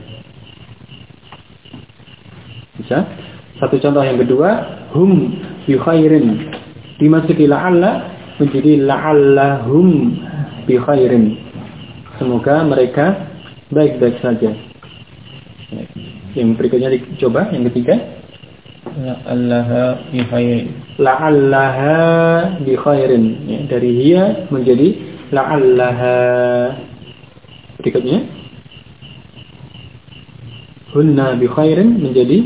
Bisa? Satu contoh yang kedua, hum bi khairin, dimasuki la'alla menjadi la'allahum bi khairin, semoga mereka baik-baik saja. Yang berikutnya dicoba, yang ketiga. la'allaha bi khairin. La'allaha bi khairin. Ya, dari hiya menjadi la'allaha. Berikutnya hunna bi khairin menjadi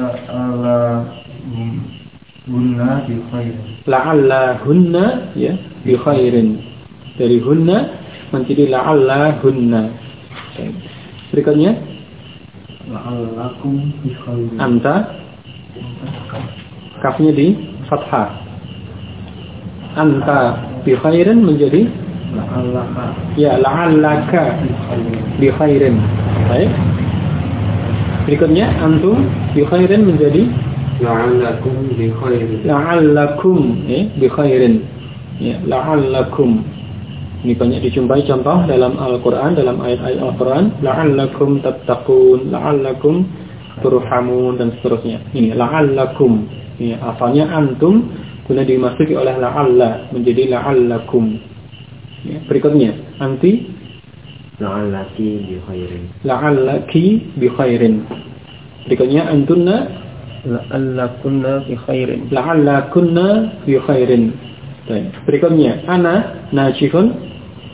la'allahunna bi khairin. La'allahunna ya bi khairin. Dari hunna menjadi la'allahunna. Berikutnya la'allakum bi khairin. Anta kafnya di fathah. Anta bi khairin menjadi la'allaka. Ya, la'allaka bi khairin. Baik. Berikutnya antum bi khairin menjadi la'allakum bi khairin. La'allakum bi khairin. Ya, la'allakum. Ini banyak dijumpai contoh dalam Al-Qur'an, dalam ayat-ayat Al-Qur'an, la'allakum tattaqun, la'allakum turhamun dan seterusnya. Ini la'allakum. Ini asalnya antum kemudian dimasuki oleh la'alla menjadi la'allakum. Ya, berikutnya anti la'allaki bi khairin. La'allaki bi khairin. Berikutnya antunna la'allakunna bi khairin. La'allakunna bi khairin. Berikutnya ana najihun.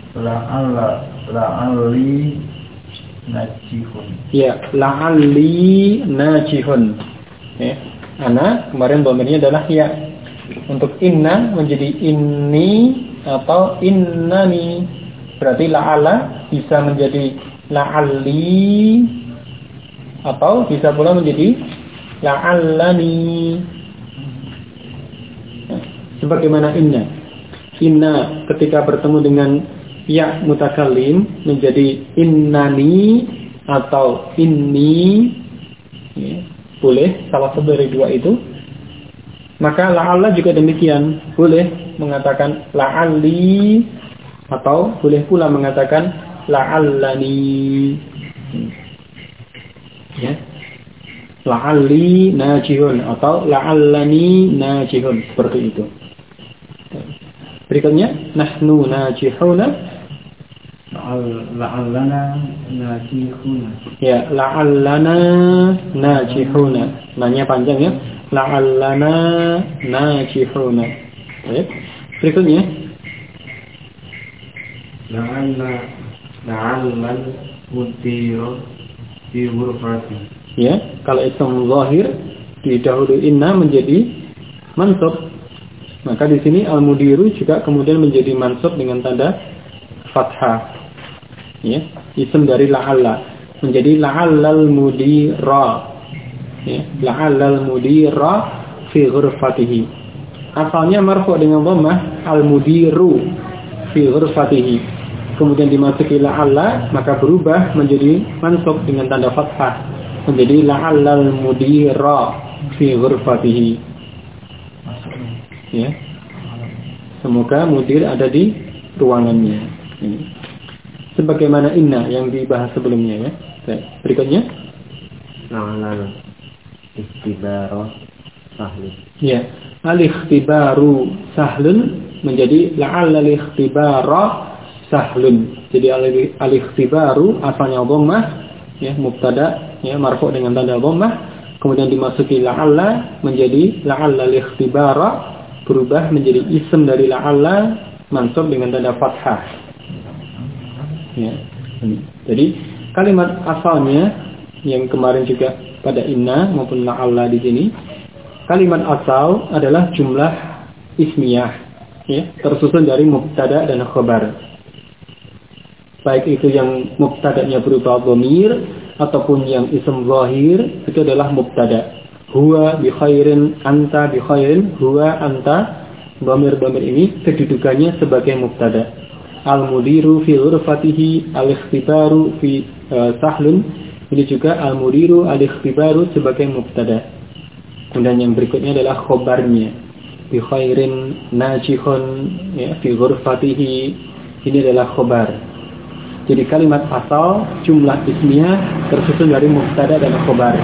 La'alli najihun. Ya, la'alli najihun. Ya, ana kemarin dhamirnya adalah ya. Untuk inna menjadi inni atau innani. Berarti la'ala bisa menjadi la'alli atau bisa pula menjadi la'allani. Sebagaimana inna. Inna ketika bertemu dengan ya mutakallim menjadi innani atau inni. Ya, boleh salah satu dari dua itu. Maka la'alla juga demikian. Boleh mengatakan la'alli atau boleh pula mengatakan la'allani. Ya. La'alli najihun atau la'allani najihun, seperti itu. Berikutnya nahnu najihuna. La'allana najihuna. Ya, la'allana najihuna. Nanya panjang ya. La'allana najihuna. Baik. Berikutnya la'allan mudiru fi ghurfati. Ya, kalau ism zahir didahului inna menjadi mansub. Maka di sini al-mudiru juga kemudian menjadi mansub dengan tanda fathah. Ya, ism dari la'alla menjadi la'allal mudira. Ya, la'allal mudira fi ghurfatihi. Asalnya marfu dengan dhammah al-mudiru fi ghurfatihi. Kemudian dimasuki la'alla maka berubah menjadi mansub dengan tanda fathah menjadi la'allal mudira fi ghurfatihi. Ya. Semoga mudir ada di ruangannya. Ini. Sebagaimana inna yang dibahas sebelumnya ya. Baik. Berikutnya la'allal ikhtibaru sahlun. Ya, al-ikhtibaru sahlun menjadi la'allal ikhtibara sahlun. Jadi al-ikhtibaru asalnya dhammah ya, mubtada ya, marfu dengan tanda dhammah, kemudian dimasuki la'alla menjadi la'allal ikhtibara, berubah menjadi ism dari la'alla mansub dengan tanda fathah. Ya. Jadi kalimat asalnya yang kemarin juga pada inna maupun la'alla di sini, kalimat asal adalah jumlah ismiyah ya, tersusun dari mubtada dan khabar. Baik itu yang mubtadanya berupa dhamir ataupun yang ism zahir, itu adalah mubtada. Huwa bi khairin, anta bi khairin, huwa anta, dhamir-dhamir ini kedudukannya sebagai mubtada. Al-mudiru fi ghurfatihi, al-ikhtibaru fi sahlun, ini juga al-mudiru al-ikhtibaru sebagai mubtada. Kemudian yang berikutnya adalah khobarnya. Bi khairin najihun ya, fi ghurfatihi, ini adalah khobar. Jadi kalimat asal jumlah ismiyah tersusun dari mubtada dan khobar.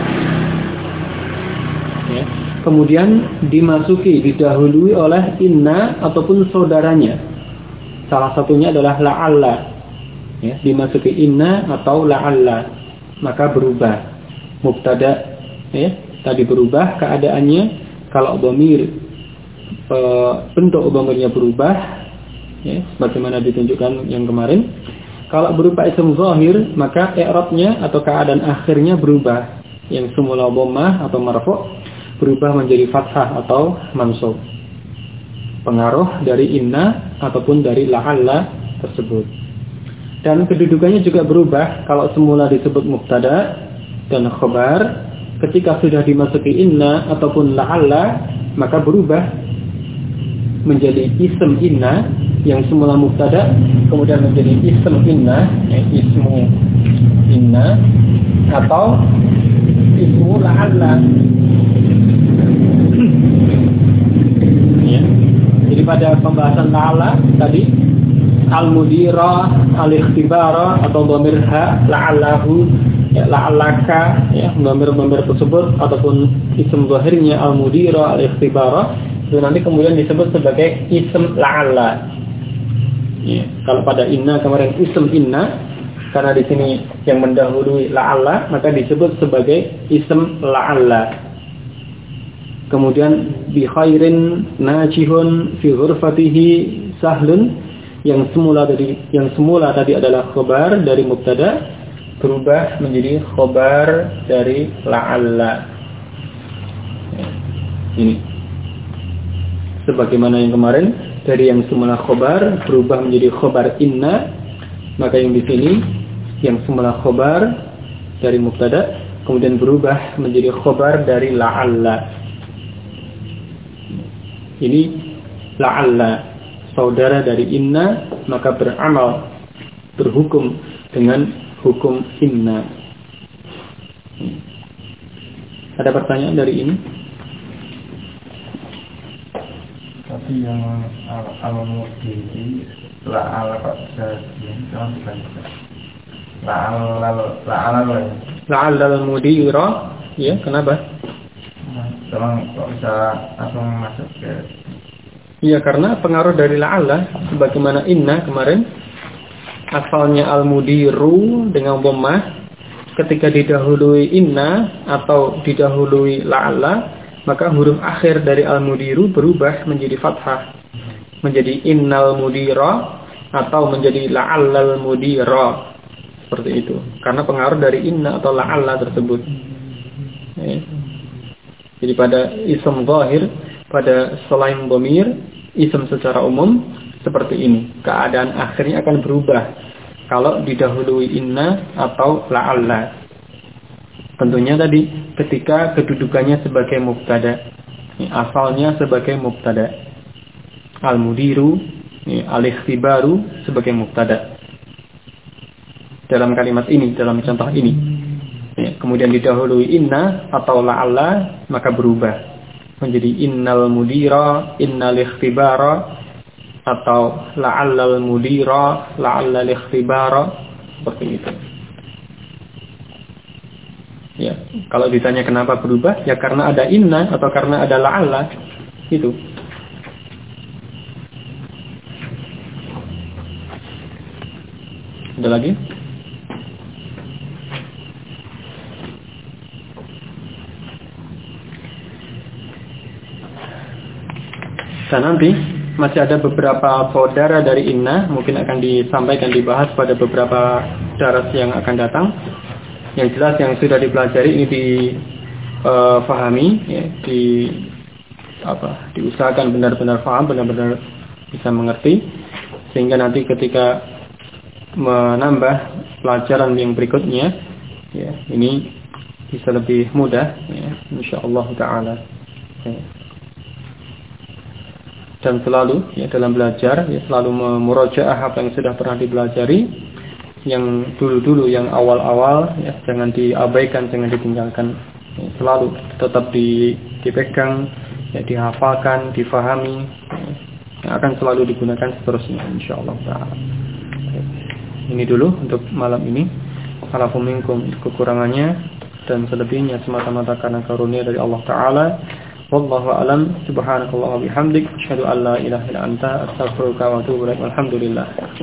Ya. Kemudian dimasuki, didahului oleh inna ataupun saudaranya. Salah satunya adalah la'alla. Ya, dimasuki inna atau la'alla, maka berubah mubtada ya, tadi berubah keadaannya, kalau dhamir bentuk dhamirnya berubah, ya, sebagaimana ditunjukkan yang kemarin. Kalau berupa isim zahir, maka i'rabnya atau keadaan akhirnya berubah. Yang semula dhammah atau marfu' berubah menjadi fathah atau mansub. Pengaruh dari inna ataupun dari la'alla tersebut. Dan kedudukannya juga berubah. Kalau semula disebut mubtada dan khabar, ketika sudah dimasuki inna ataupun la'alla, maka berubah menjadi ism inna yang semula mubtada, kemudian menjadi ism inna, ismu inna atau ismu la'alla. Ya. Jadi pada pembahasan la'alla tadi, al-mudira, al-ikhtibara atau dhamir ha, la'allahu, ya, la'allaka, ya, dhamir-dhamir tersebut ataupun ism zahirnya al-mudira, al-ikhtibara itu nanti kemudian disebut sebagai ism la'alla. Ya, kalau pada inna kemarin ism inna, karena di sini yang mendahului la'alla, maka disebut sebagai ism la'alla. Kemudian bi khairin najihun fi ghurfatihi sahlun, yang semula tadi adalah khabar dari mubtada berubah menjadi khabar dari la'alla. Ya, ini sebagaimana yang kemarin, dari yang semula khobar berubah menjadi khobar inna, maka yang di sini yang semula khobar dari mubtada kemudian berubah menjadi khobar dari la'alla. Ini la'alla, saudara dari inna, maka beramal, berhukum dengan hukum inna. Ada pertanyaan dari ini? Tapi yang al-mudiri la'al kok jangan bukan la'al al-mudira, ya, kenapa? Tolong kok bisa langsung masuk ke? Iya, karena pengaruh dari la'alla, sebagaimana inna kemarin asalnya al-mudiru dengan dhammah, ketika didahului inna atau didahului la'alla, maka huruf akhir dari al-mudiru berubah menjadi fathah, menjadi innal mudira atau menjadi la'allal mudira, seperti itu, karena pengaruh dari inna atau la'alla tersebut. Jadi pada ism zahir, pada selain dhamir, ism secara umum seperti ini, keadaan akhirnya akan berubah kalau didahului inna atau la'alla. Tentunya tadi ketika kedudukannya sebagai mubtada, asalnya sebagai mubtada, al-mudiru, al-ikhtibaru sebagai mubtada. Dalam kalimat ini, dalam contoh ini, kemudian didahului inna atau la'alla, maka berubah menjadi innal mudira, innal ikhtibara, atau la'allal mudira, la'allal ikhtibara, seperti itu. Ya, kalau ditanya kenapa berubah, ya karena ada inna atau karena ada la'alla, itu. Ada lagi? Dan nanti masih ada beberapa saudara dari inna, mungkin akan disampaikan, dibahas pada beberapa daras yang akan datang. Yang jelas yang sudah dipelajari ini difahami, ya, diusahakan benar-benar paham, benar-benar bisa mengerti, sehingga nanti ketika menambah pelajaran yang berikutnya, ya, ini bisa lebih mudah, ya, insyaallah taala. Ya. Dan selalu, ya, dalam belajar, ya, selalu memurajaah apa yang sudah pernah dipelajari. Yang dulu-dulu, yang awal-awal, ya, jangan diabaikan, jangan ditinggalkan, ya, selalu tetap dipegang, ya, dihafalkan, difahami, ya, yang akan selalu digunakan seterusnya, insyaallah ta'ala. Ini dulu untuk malam ini. Alafu minkum, kekurangannya dan selebihnya semata-mata karena karunia dari Allah Ta'ala. Wallahu a'lam. Subhanakallah wa bihamdik, asyhadu an la ilaha illa anta, astaghfiruka wa atubu ilaik. Alhamdulillah.